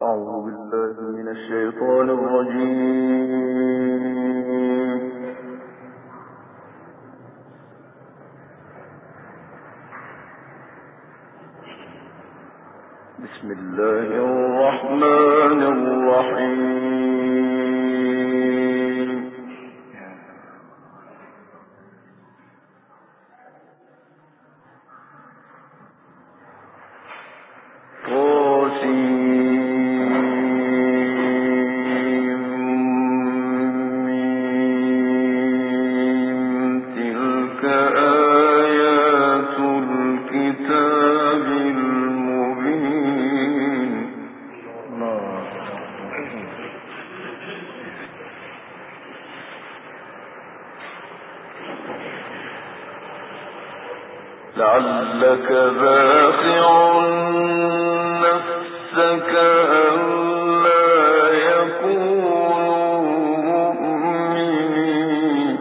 الشيطان الرجيم. بسم الله الرحمن الرحيم. لعلك باخع نفسك ألا يكونوا مؤمنين.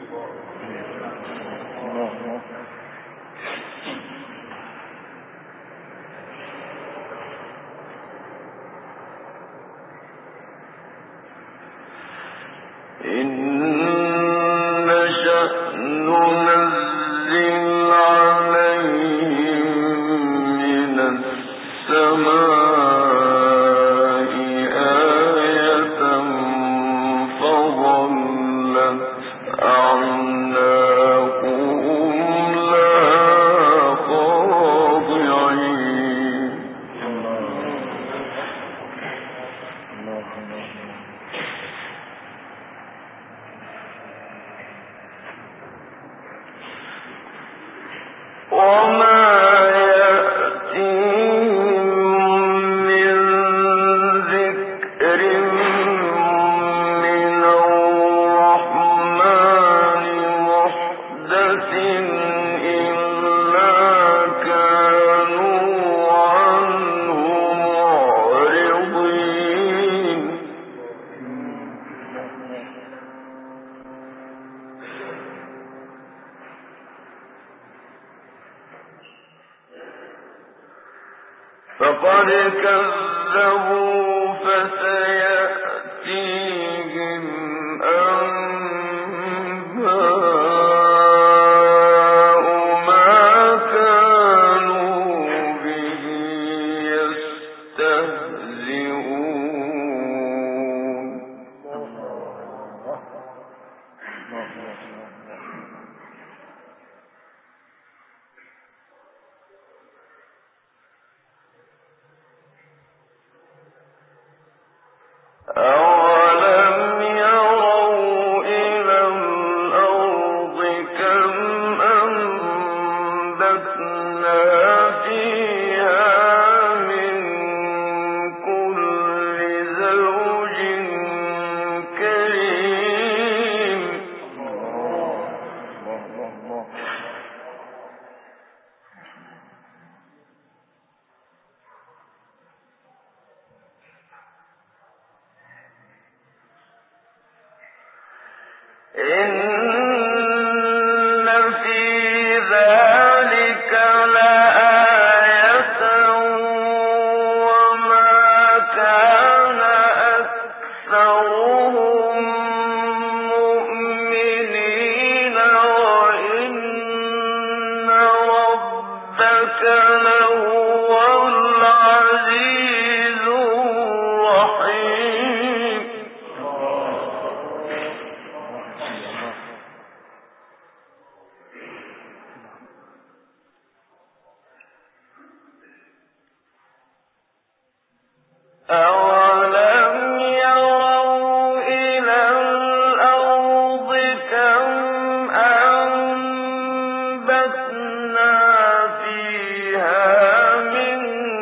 إن نشأ ننزل السماء آية فظلت أعناقهم لها خاضعين. وما فقد كذبوا فسيأتيهم أنباء ما كانوا به يستهزئون. أولم يروا إلى الأرض كم أنبتنا فيها من كل زوج كريم. إن في ذلك لآية وما كان أكثرهم مؤمنين وإن ربك لهو العزيز الرحيم. أولم يروا إلى الأرض كم أنبتنا فيها من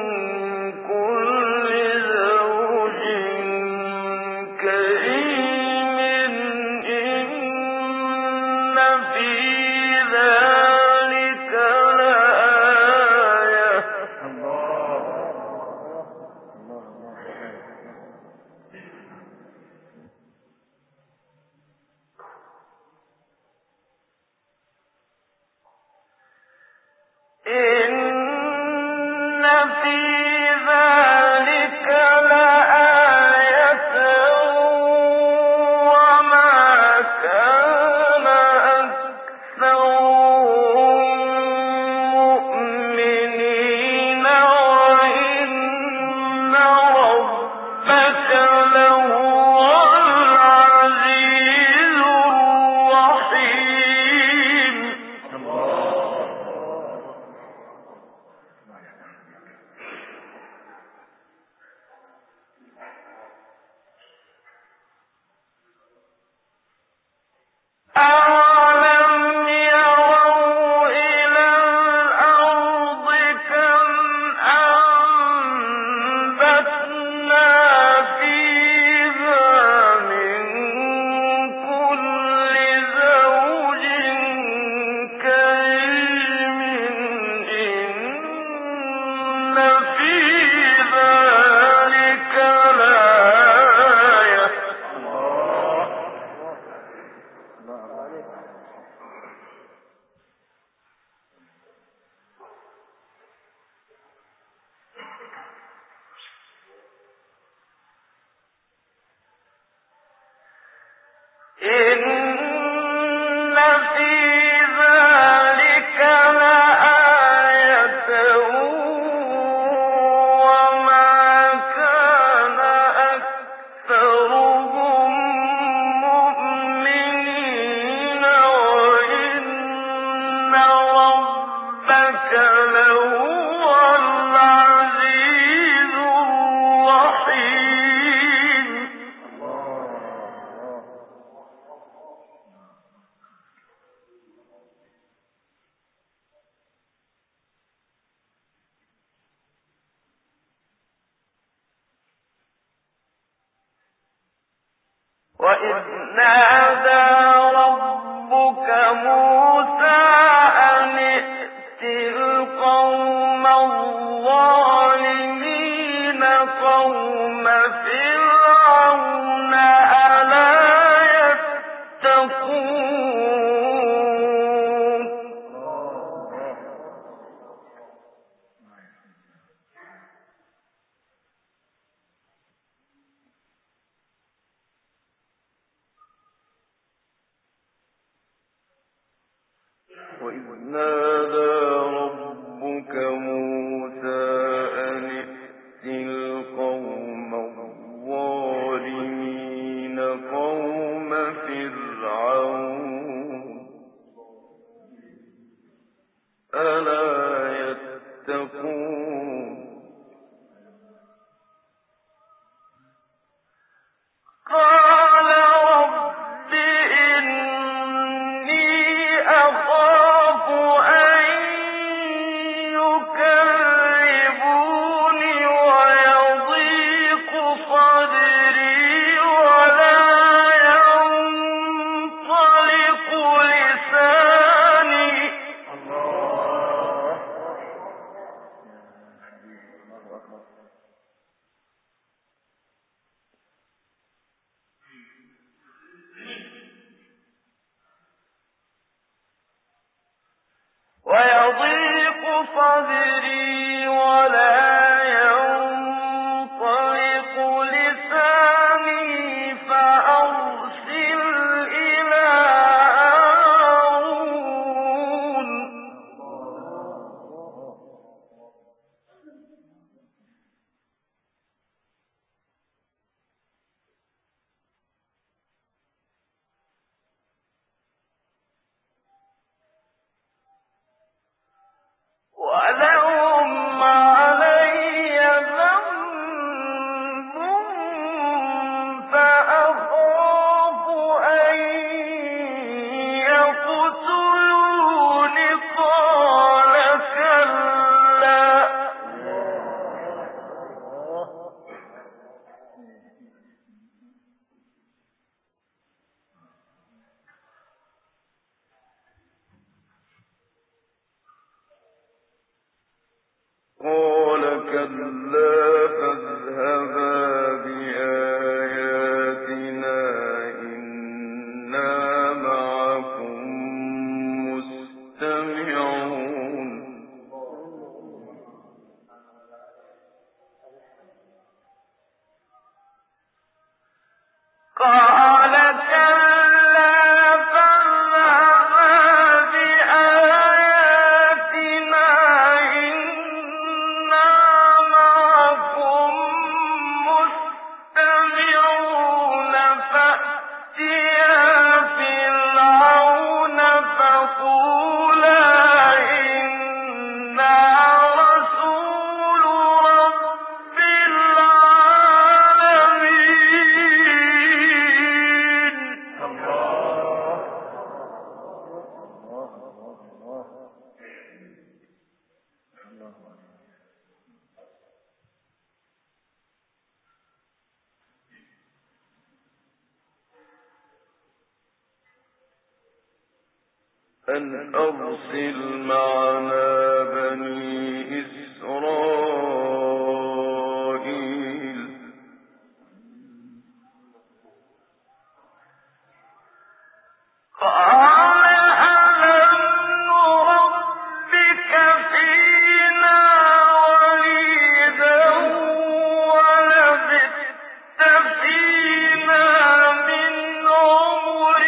كل زوج كريم. إن في ذلك لآية إن في ذلك لآية وما كان أكثرهم مؤمنين وإن ربك لهو العزيز الرحيم. وإذ نادى ربك موسى أن ائت القوم الظالمين قوم فرعون ألا يتقون. وإذ نادى ربك موسى أن ائت القوم الظالمين قوم فرعون ألا يتقون. قال رب إني أخاف أن يكذبون ويضيق صدري ولا ينطلق لساني فأرسل إلى هارون. ولهم علي ذنب فأخاف أن يقتلون. قال كلا قال كلا فاذهبا بآياتنا إنا معكم مستمعون. قال كلا فاذهبا بآياتنا إنا معكم مستمعون. فأتيا فرعون فقولا إنا رسول رب العالمين. أن أرسل معنا بني إسرائيل. قال ألم نربك فينا وليدا ولبثت فينا من عمرك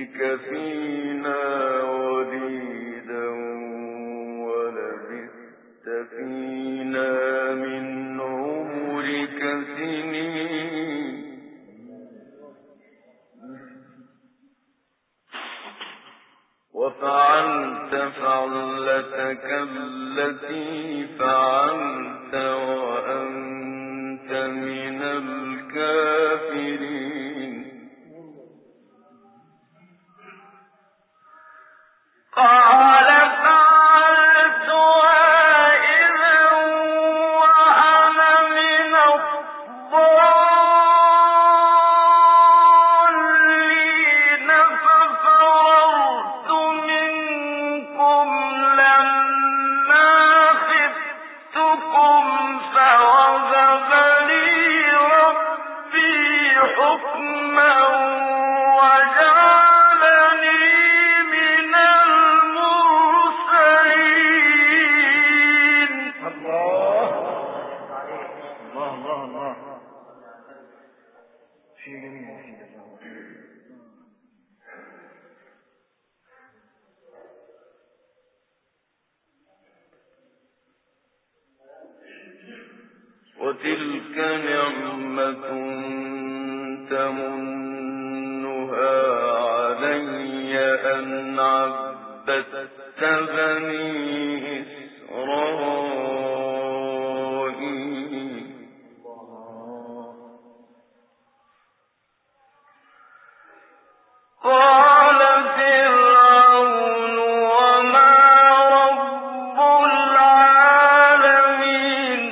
فينا وليدا ولبثت فينا من عمرك سنين وفعلت فعلتك التي فعلت وأنت من الكافرين قال فعلتها إذا وأنا من الضالين ففررت منكم لما خفتكم فوهب لي ربي حكما وجعلني من المرسلين. الله الله الله الله شيء جميل يا سيدي. وتلك نعمة تمنها علي أن عبدت بني إسرائيل قال فرعون وما رب العالمين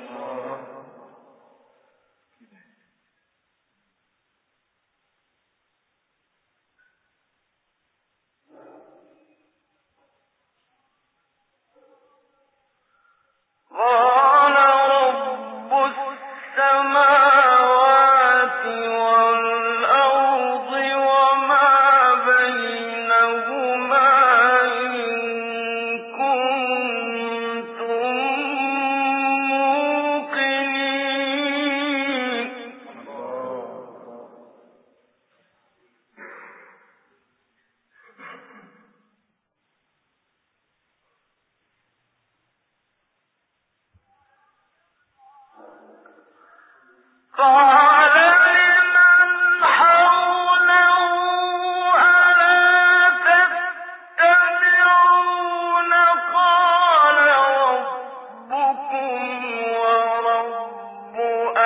قال رب السماوات والأرض وما بينهما إن كنتم موقنين قال لمن حوله ألا تستمعون قال ربكم ورب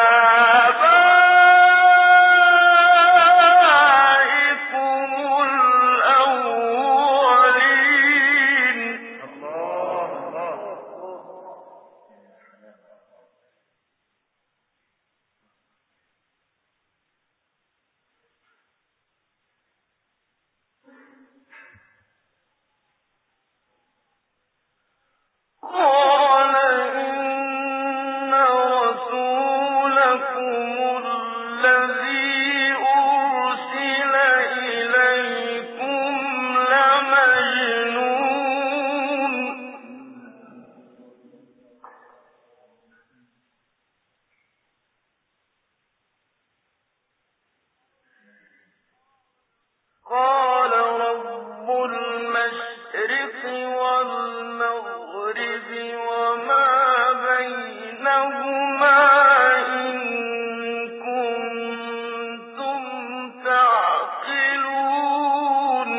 آبائكم الأولين. قال إن رسولكم الذي أرسل إليكم لمجنون قال رب المشرق والمغرب وما بينهما إن كنتم تعقلون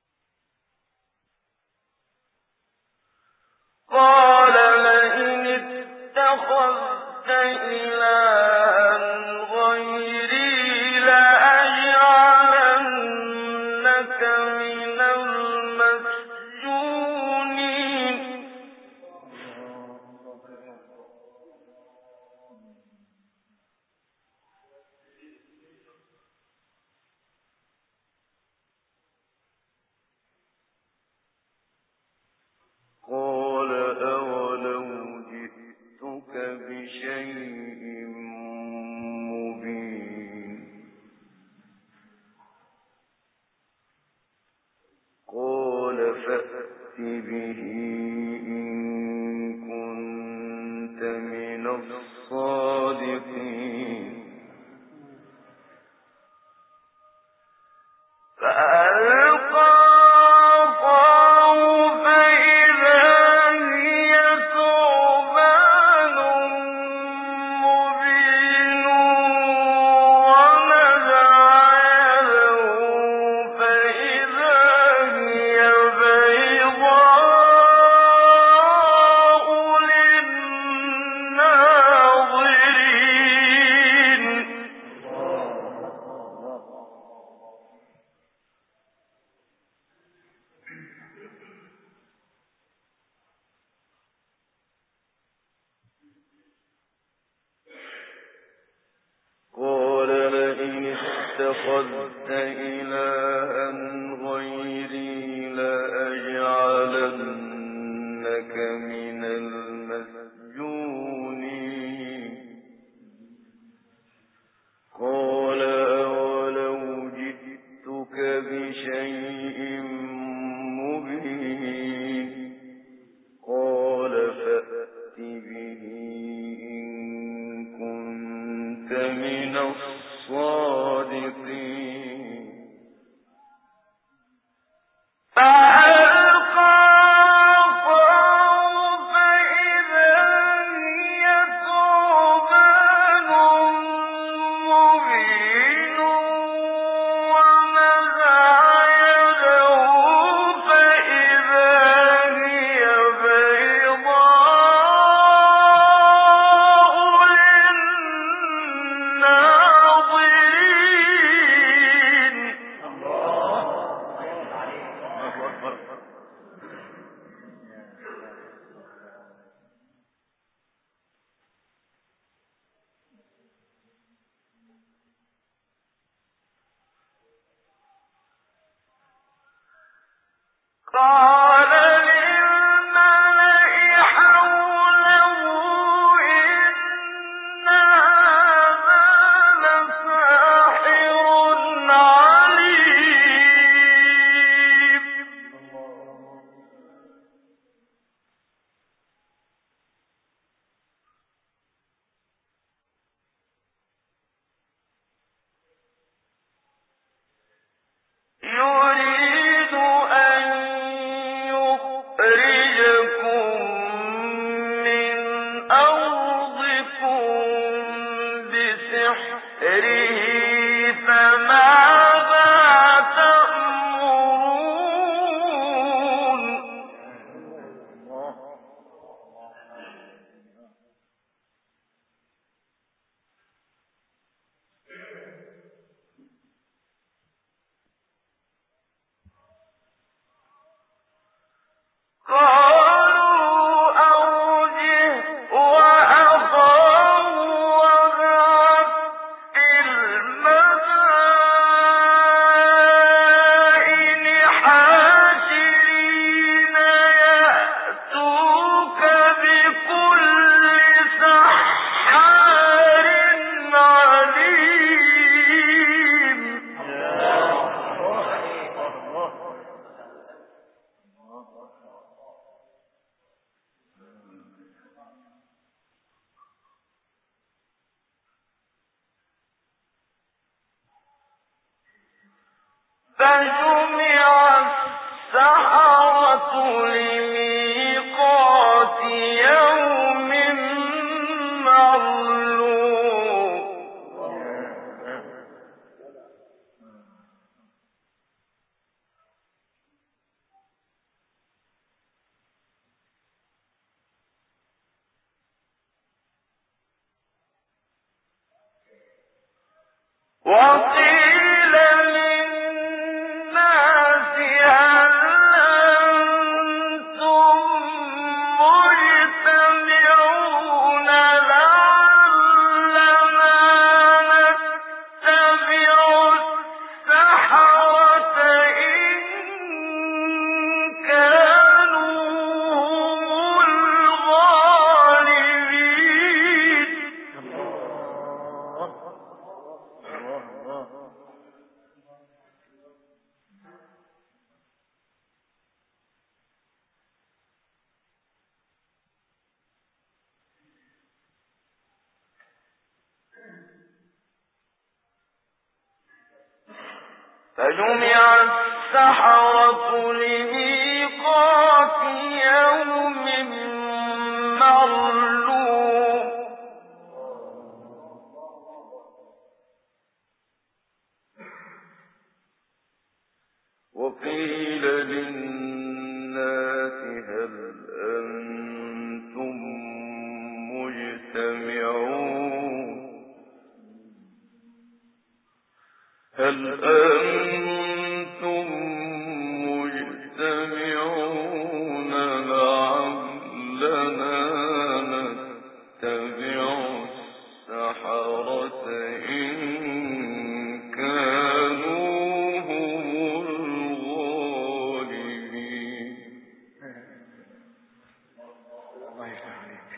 قال لئن الصادقين فألقى عصاه فإذا هي ثعبان مبين ونزع يده فإذا هي بيضاء للناظرين قال لئن اتخذت إلها غيري لأجعلنك من المسجونين قال أولو جئتك بشيء مبين قال فأت به إن كنت من الصادقين فألقى عصاه فإذا هي ثعبان مبين ونزع يده فإذا هي بيضاء للناظرين قال للملأ حوله إن هذا لساحر عليم يريد أن يخرجكم من أرضكم بسحره فماذا تأمرون قالوا أرجه وأخاه وابعث في المدائن حاشرين يأتوك بكل سحار عليم فجمع السحرة لميقات يوم معلوم وقيل للناس هل أنتم مجتمعون لعلنا نتبع السحرة إن كانوا هم الغالبين فجمع السحرة لميقات يوم معلوم وقيل للناس هل أنتم مجتمعون هل أنتم مجتمعون لعلنا نتبع السحرة إن كانوا هم الغالبين. الله يفتح عليك.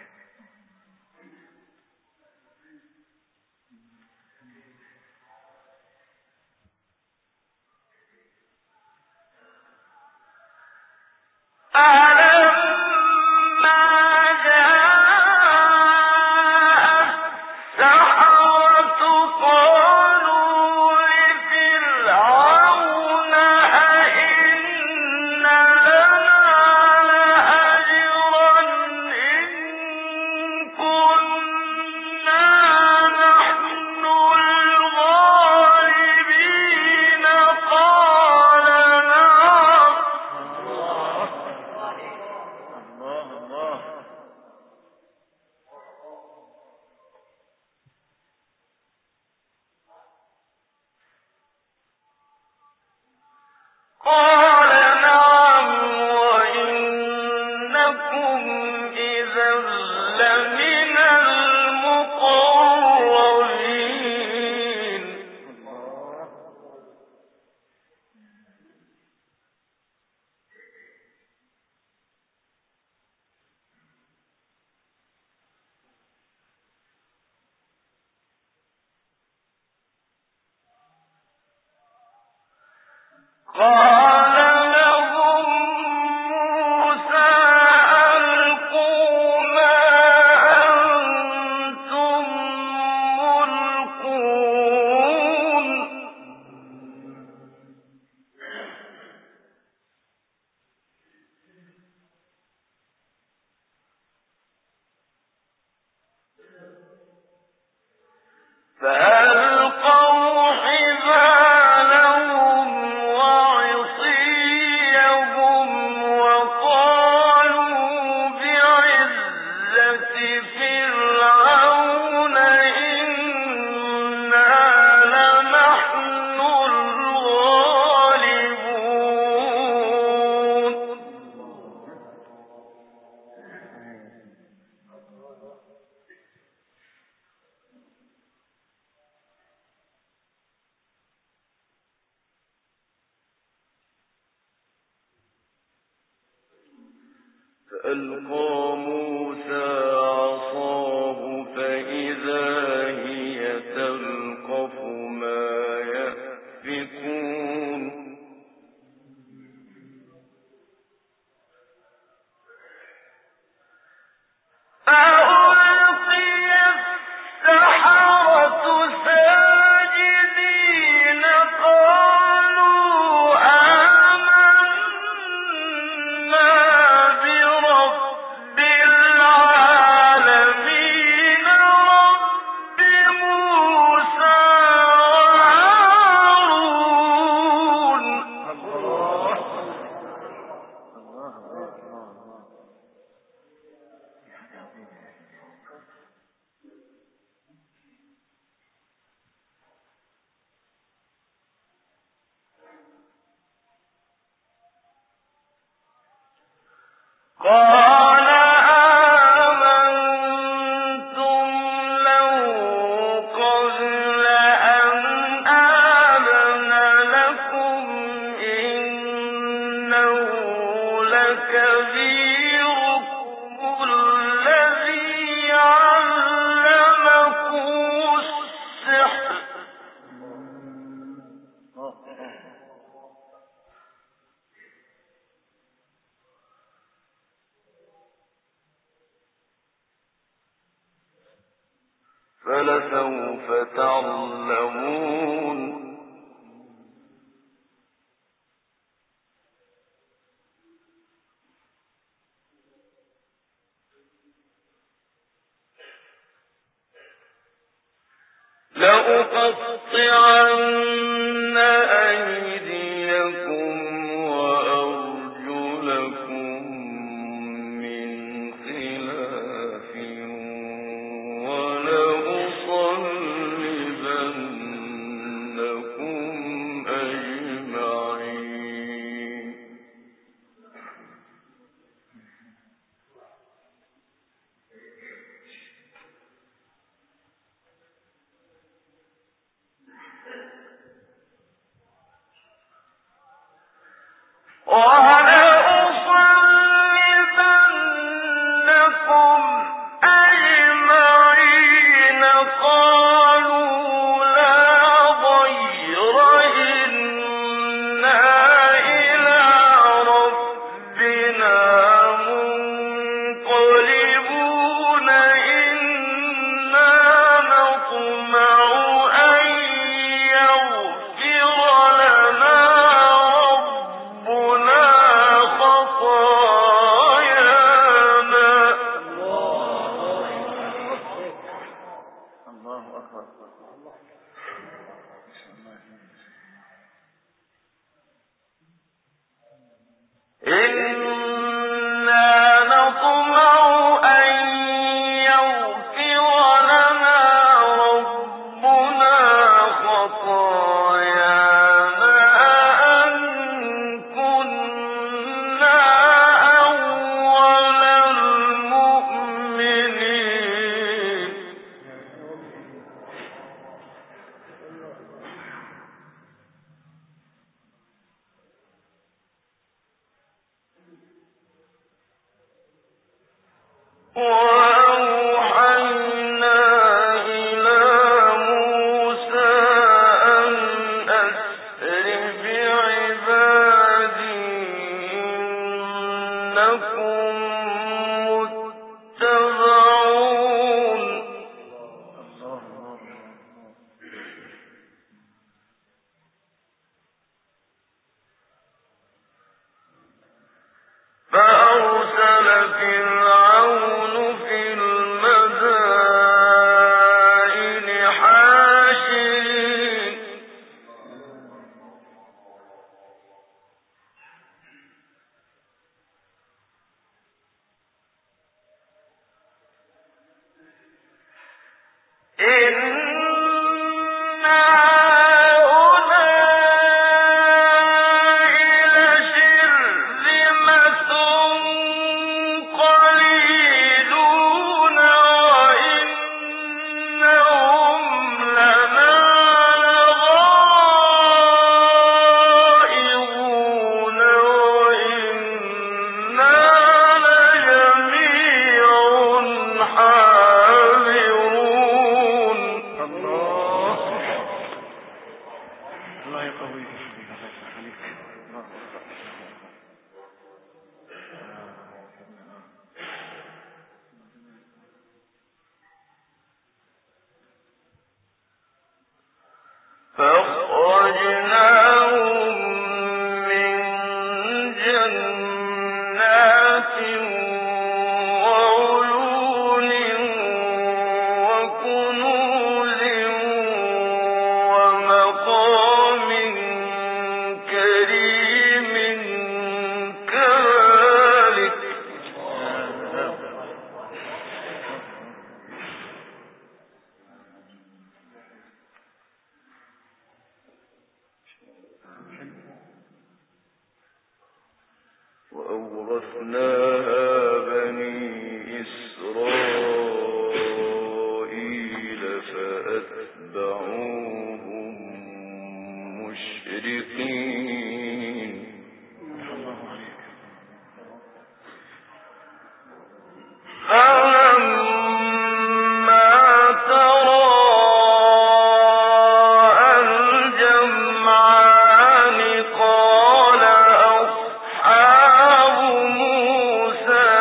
قال نعم وإنكم إذا لمن المقربين. قال لهم موسى ألقوا ما أنتم ملقون فألقوا حبالهم وعصيهم وقالوا بعزة فرعون إنا لنحن الغالبون. فألقى موسى عصاه فإذا هي تلقف ما يأفكون فألقي السحرة ساجدين قالوا آمنا برب العالمين رب موسى وهارون. قال آمنتم له قبل أن آذن لكم إنه لكبيركم الذي علمكم السحر فلسوف تعلمون لأقطعن أيديكم وأرجلكم من خلاف ولأصلبنكم أجمعين. وَلَأُصَلِّبَنَّكُمْ أَجْمَعِينَ. قَالُوا لَا ضَيْرَ إِنَّا إِلَىٰ رَبِّنَا مُنقَلِبُونَ إِنَّا نَطْمَعُ أَن يَغْفِرَ لَنَا رَبُّنَا خَطَايَانَا. الله أكبر. إِنَّا نَطْمَعُ أَن يَغْفِرَ لَنَا رَبُّنَا خَطَايَانَا أَن كُنَّا أَوَّلَ الْمُؤْمِنِينَ. وَأَوْحَيْنَا إِلَىٰ مُوسَىٰ أَنْ أَسْرِ بِعِبَادِي إِنَّكُم مُّتَّبَعُونَ. فَأَرْسَلَ فِرْعَوْنُ فِي الْمَدَائِنِ حَاشِرِينَ إِنَّ هَٰؤُلَاءِ لَشِرْذِمَةٌ قَلِيلُونَ وَإِنَّهُمْ لَنَا لَغَائِظُونَ وَإِنَّا لَجَمِيعٌ حَاذِرُونَ. الله يقويك. الله يخليك. الله أكبر. فَأَخْرَجْنَاهُم مِّن جَنَّاتٍ وَعُيُونٍ وَكُنُوزٍ وَمَقَامٍ كَرِيمٍ كَذَٰلِكَ. وَأَوْرَثْنَاهَا بَنِي إِسْرَائِيلَ فَأَتْبَعُوهُم مُّشْرِقِينَ. الله عليك. فَلَمَّا تَرَاءَى الْجَمْعَانِ قَالَ أَصْحَابُ مُوسَىٰ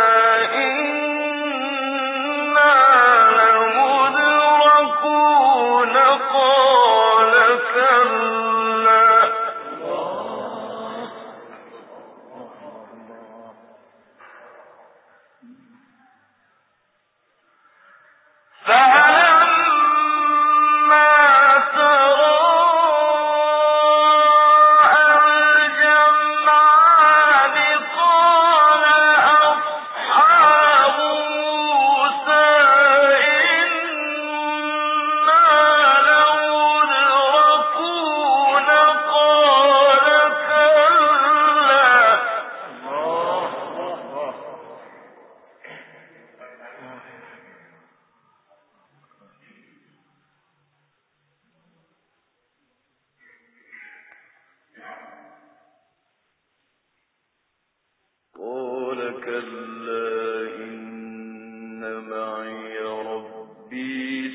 إِنَّا لَمُدْرَكُونَ. قَالَ كَلَّا فَلَمَّا معي ربي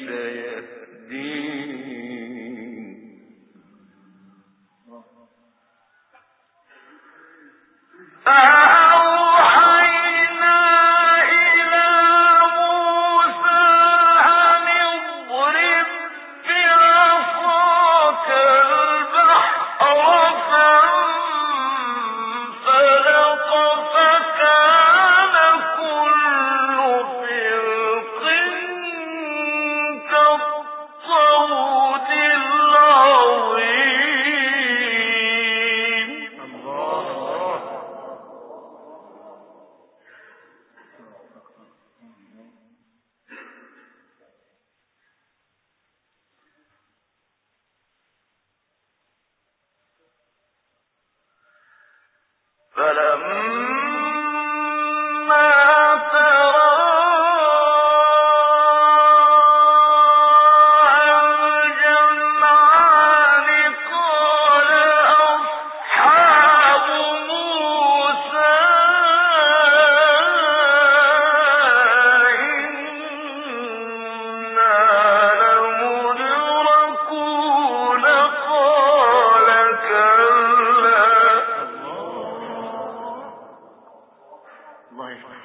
سيهدين فأوحينا إلى موسى أن اضرب بعصاك البحر فانفلق فكان كل فرق كالطود العظيم. فلما تراءى الجمعان قال أصحاب موسى إنا لمدركون قال كلا الله يفتح.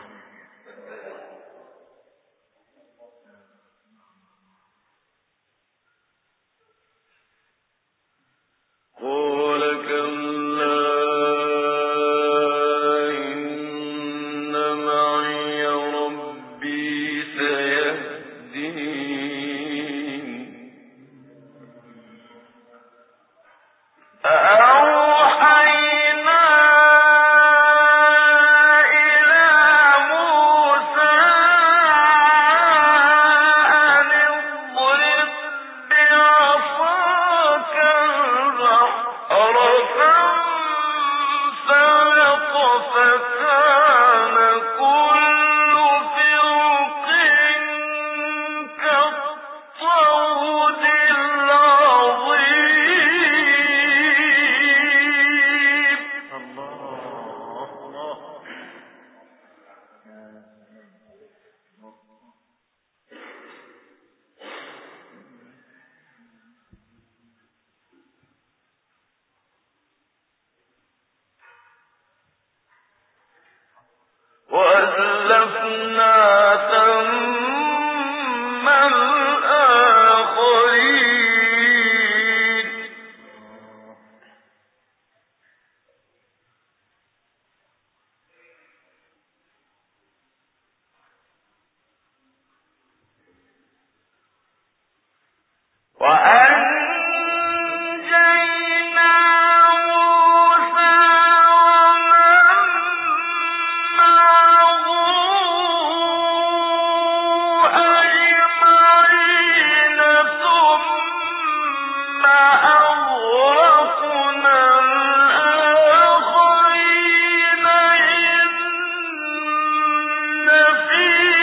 قال كلا إن معي ربي سيهدين أوحينا إلى موسى أن اضرب بعصاك البحر فانفلق فكان كل فرق كالطود العظيم. الله. وأزلفنا ثم الآخرين وأنجينا موسى ومن معه أجمعين ثم أغرقنا الآخرين إن في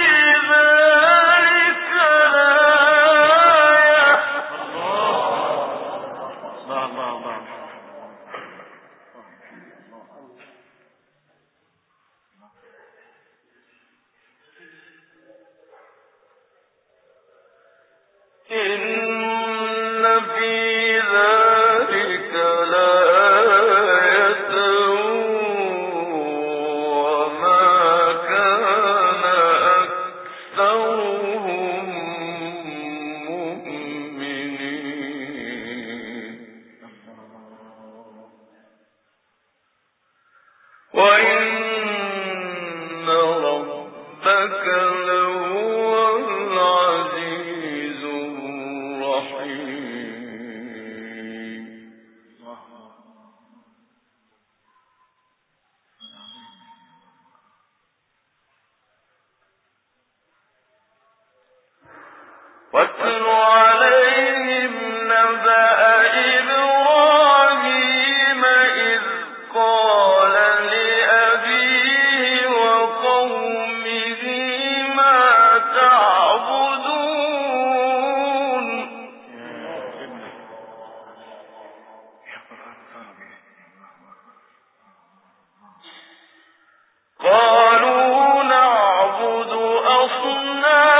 ذلك لآية. الله. إن في ذلك لآية وما كان أكثرهم مؤمنين وإن ربك لهو العزيز الرحيم. واتل عليهم نبأ إبراهيم إذ قال لأبيه وقومه ما تعبدون قالوا نعبد أصناما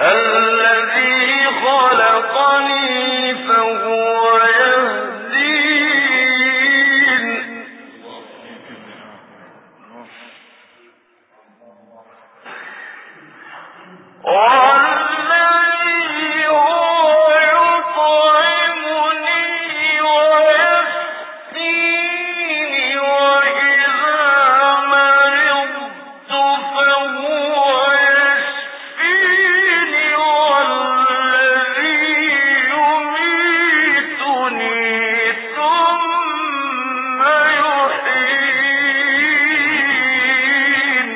الذي خلقني فهو يهدين والذي هو يطعمني ويسقيني وإذا مرضت فهو يشفيني والذي يميتني ثم يحيين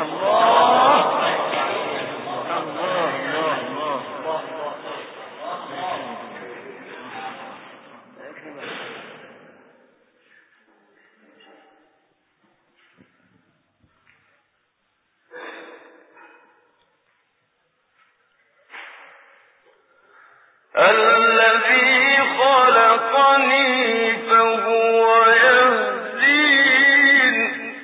الذي خلقني فهو يهدين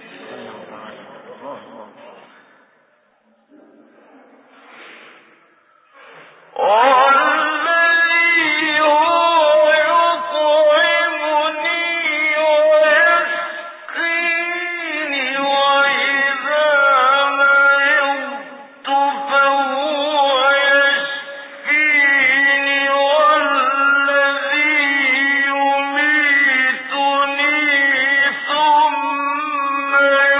والذي هو يطعمني ويسقيني وإذا مرضت فهو يشفيني والذي يميتني ثم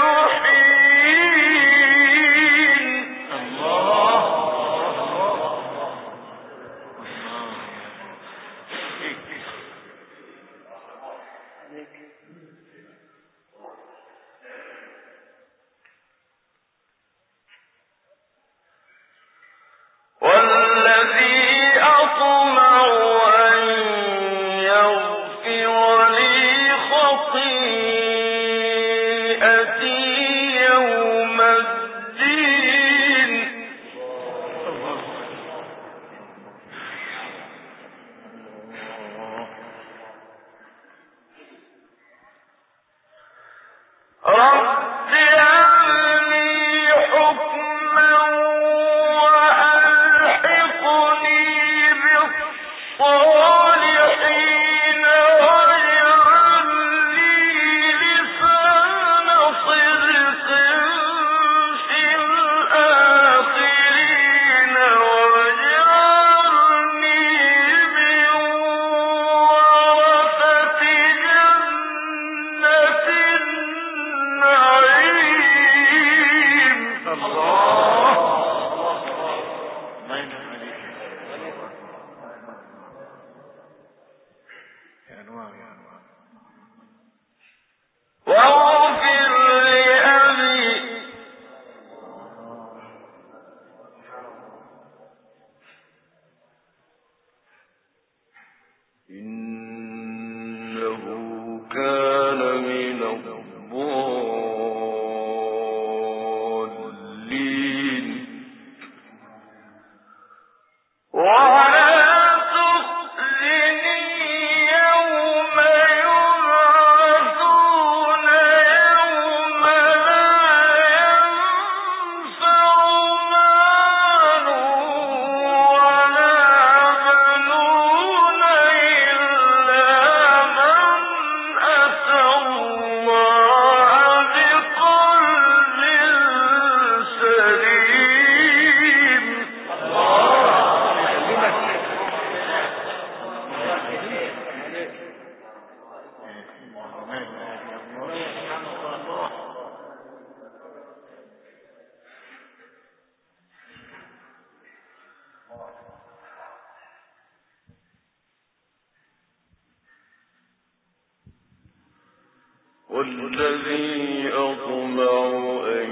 يحيين والذي أطمع أن يغفر لي خطيئتي يوم الدين رب هب لي حكما وألحقني بالصالحين واجعل لي لسان صدق في الآخرين واجعلني من ورثة جنة النعيم واغفر لأبي إنه كان من الضالين ولا تخزني يوم يبعثون يوم لا ينفع مال ولا بنون إلا من أتى الله بقلب سليم والذي أطمع أن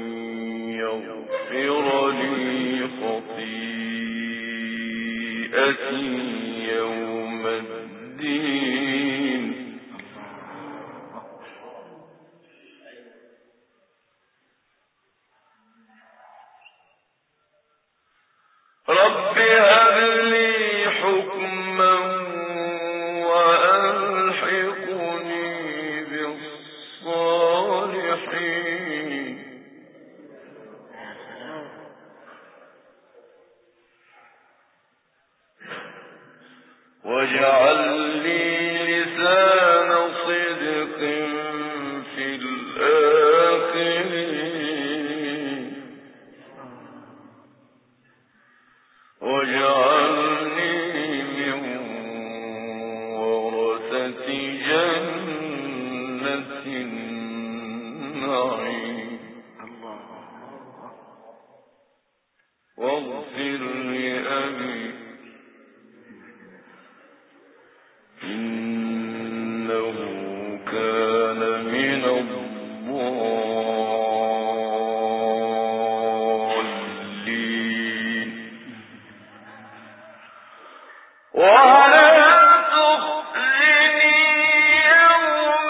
يغفر لي خطيئتي يوم الدين رب هب لي حكما وألحقني بالصالحين النعيم واغفر لأبي إنه كان من الضالين ولا تخزني يوم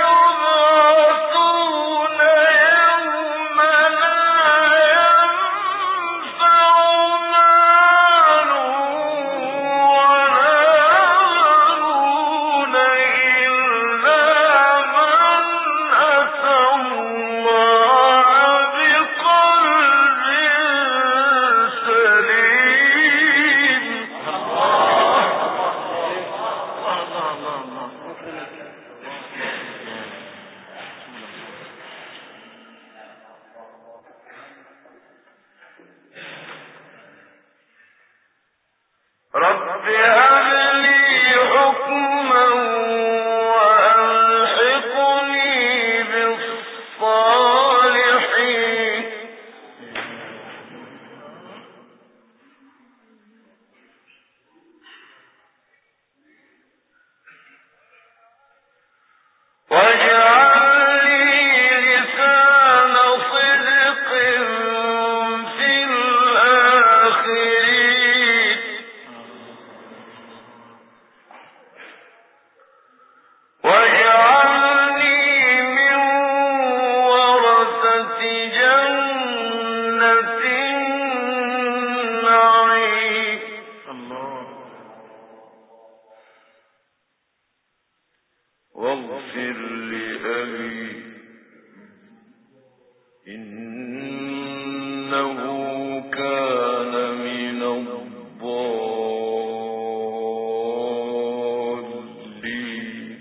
يبعثون يوم لا ينفع مال ولا بنون إلا من أتى الله بقلب سليم. رب هب لي حكما وألحقني بالصالحين واجعل لي لسان صدق في الآخرين واجعلني من ورثة جنة النعيم واغفر لأبي إنه كان من الضالين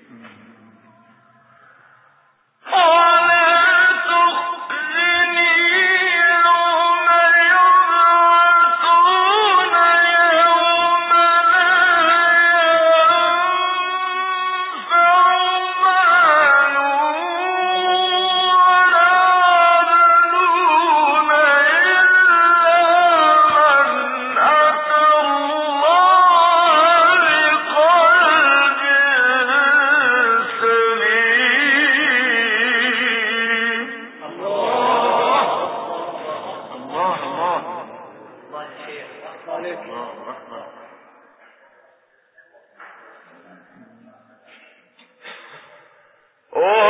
ولا تخزني يوم يبعثون يوم لا ينفع مال ولا بنون إلا